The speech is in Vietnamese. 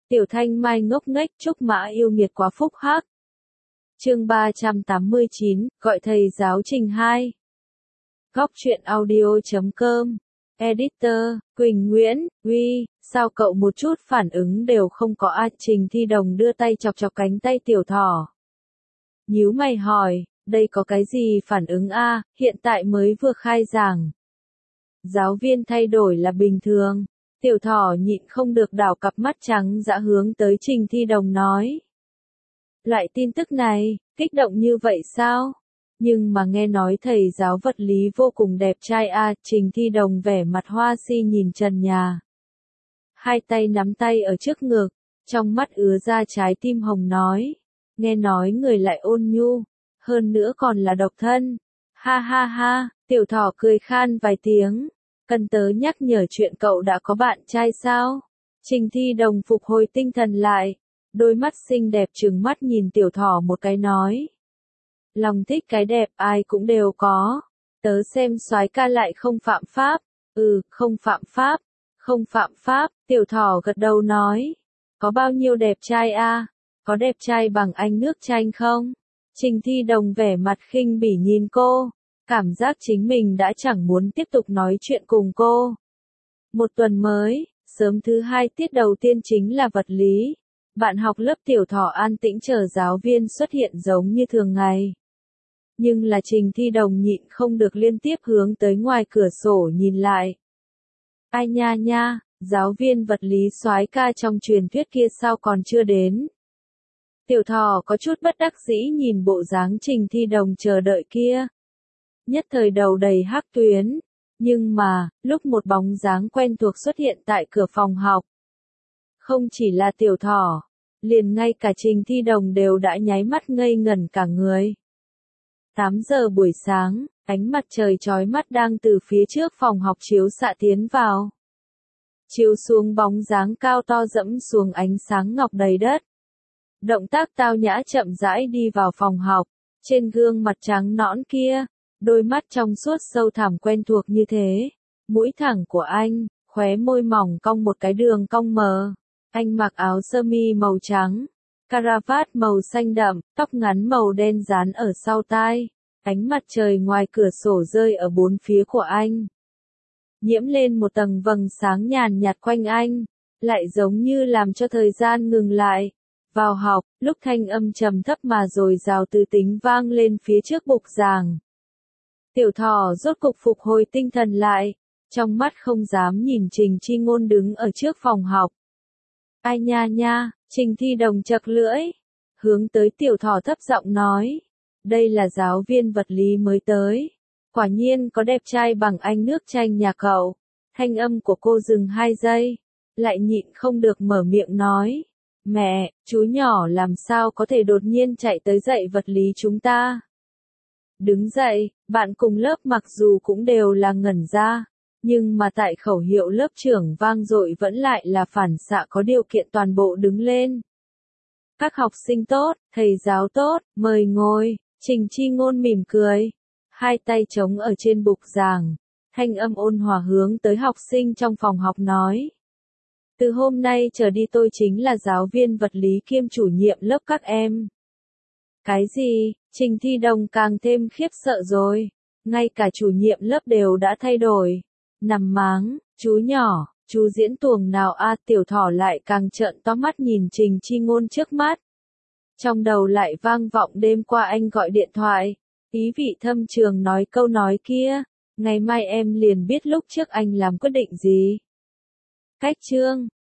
Tiểu Thanh Mai ngốc nghếch, Trúc Mã yêu nghiệt quá phúc hắc. Chương 389, gọi thầy giáo Trình 2. Góc truyện audio.com. Editor, Quỳnh Nguyễn, Uy, sao cậu một chút phản ứng đều không có a? Trình Thi Đồng đưa tay chọc chọc cánh tay Tiểu Thỏ. Nhíu mày hỏi, đây có cái gì phản ứng a, hiện tại mới vừa khai giảng. Giáo viên thay đổi là bình thường. Tiểu Thỏ nhịn không được đảo cặp mắt trắng dã hướng tới Trình Thi Đồng nói. Loại tin tức này, kích động như vậy sao? Nhưng mà nghe nói thầy giáo vật lý vô cùng đẹp trai a. Trình Thi Đồng vẻ mặt hoa si nhìn trần nhà. Hai tay nắm tay ở trước ngực, trong mắt ứa ra trái tim hồng nói. Nghe nói người lại ôn nhu, hơn nữa còn là độc thân. Ha ha ha, Tiểu Thỏ cười khan vài tiếng. Cần tớ nhắc nhở chuyện cậu đã có bạn trai sao? Trình Thi Đồng phục hồi tinh thần lại. Đôi mắt xinh đẹp trừng mắt nhìn Tiểu Thỏ một cái nói. Lòng thích cái đẹp ai cũng đều có. Tớ xem soái ca lại không phạm pháp. Không phạm pháp. Không phạm pháp. Tiểu Thỏ gật đầu nói. Có bao nhiêu đẹp trai a? Có đẹp trai bằng anh nước chanh không? Trình Thi Đồng vẻ mặt khinh bỉ nhìn cô. Cảm giác chính mình đã chẳng muốn tiếp tục nói chuyện cùng cô. Một tuần mới, sớm thứ 2 tiết đầu tiên chính là vật lý. Bạn học lớp Tiểu Thỏ an tĩnh chờ giáo viên xuất hiện giống như thường ngày. Nhưng là Trình Thi Đồng nhịn không được liên tiếp hướng tới ngoài cửa sổ nhìn lại. Ai nha nha, giáo viên vật lý soái ca trong truyền thuyết kia sao còn chưa đến. Tiểu Thỏ có chút bất đắc dĩ nhìn bộ dáng Trình Thi Đồng chờ đợi kia. Nhất thời đầu đầy hắc tuyến, nhưng mà, lúc một bóng dáng quen thuộc xuất hiện tại cửa phòng học. Không chỉ là Tiểu Thỏ, liền ngay cả Trình Thi Đồng đều đã nháy mắt ngây ngẩn cả người. 8 giờ buổi sáng, ánh mặt trời chói mắt đang từ phía trước phòng học chiếu xạ tiến vào. Chiếu xuống bóng dáng cao to dẫm xuống ánh sáng ngọc đầy đất. Động tác tao nhã chậm rãi đi vào phòng học, trên gương mặt trắng nõn kia. Đôi mắt trong suốt sâu thẳm quen thuộc như thế, mũi thẳng của anh, khóe môi mỏng cong một cái đường cong mờ. Anh mặc áo sơ mi màu trắng, caravat màu xanh đậm, tóc ngắn màu đen dán ở sau tai. Ánh mặt trời ngoài cửa sổ rơi ở bốn phía của anh, nhiễm lên một tầng vầng sáng nhàn nhạt quanh anh, lại giống như làm cho thời gian ngừng lại. Vào học, lúc thanh âm trầm thấp mà rồi rào từ tính vang lên phía trước bục giảng. Tiểu Thỏ rốt cục phục hồi tinh thần lại, trong mắt không dám nhìn Trình Chi Ngôn đứng ở trước phòng học. Ai nha nha, Trình Thi Đồng chật lưỡi, hướng tới Tiểu Thỏ thấp giọng nói, đây là giáo viên vật lý mới tới, quả nhiên có đẹp trai bằng anh nước chanh nhà cậu. Thanh âm của cô dừng 2 giây, lại nhịn không được mở miệng nói, mẹ, chú nhỏ làm sao có thể đột nhiên chạy tới dạy vật lý chúng ta. Đứng dậy, bạn cùng lớp mặc dù cũng đều là ngẩn ra, nhưng mà tại khẩu hiệu lớp trưởng vang dội vẫn lại là phản xạ có điều kiện toàn bộ đứng lên. Các học sinh tốt, thầy giáo tốt, mời ngồi. Trình Chi Ngôn mỉm cười, hai tay trống ở trên bục giảng, thanh âm ôn hòa hướng tới học sinh trong phòng học nói. Từ hôm nay trở đi tôi chính là giáo viên vật lý kiêm chủ nhiệm lớp các em. Cái gì? Trình Thi Đồng càng thêm khiếp sợ rồi. Ngay cả chủ nhiệm lớp đều đã thay đổi. Nằm máng, chú nhỏ, chú diễn tuồng nào a? Tiểu Thỏ lại càng trợn to mắt nhìn Trình Chi Ngôn trước mắt. Trong đầu lại vang vọng đêm qua anh gọi điện thoại. Ý vị thâm trường nói câu nói kia. Ngày mai em liền biết lúc trước anh làm quyết định gì. Cách chương.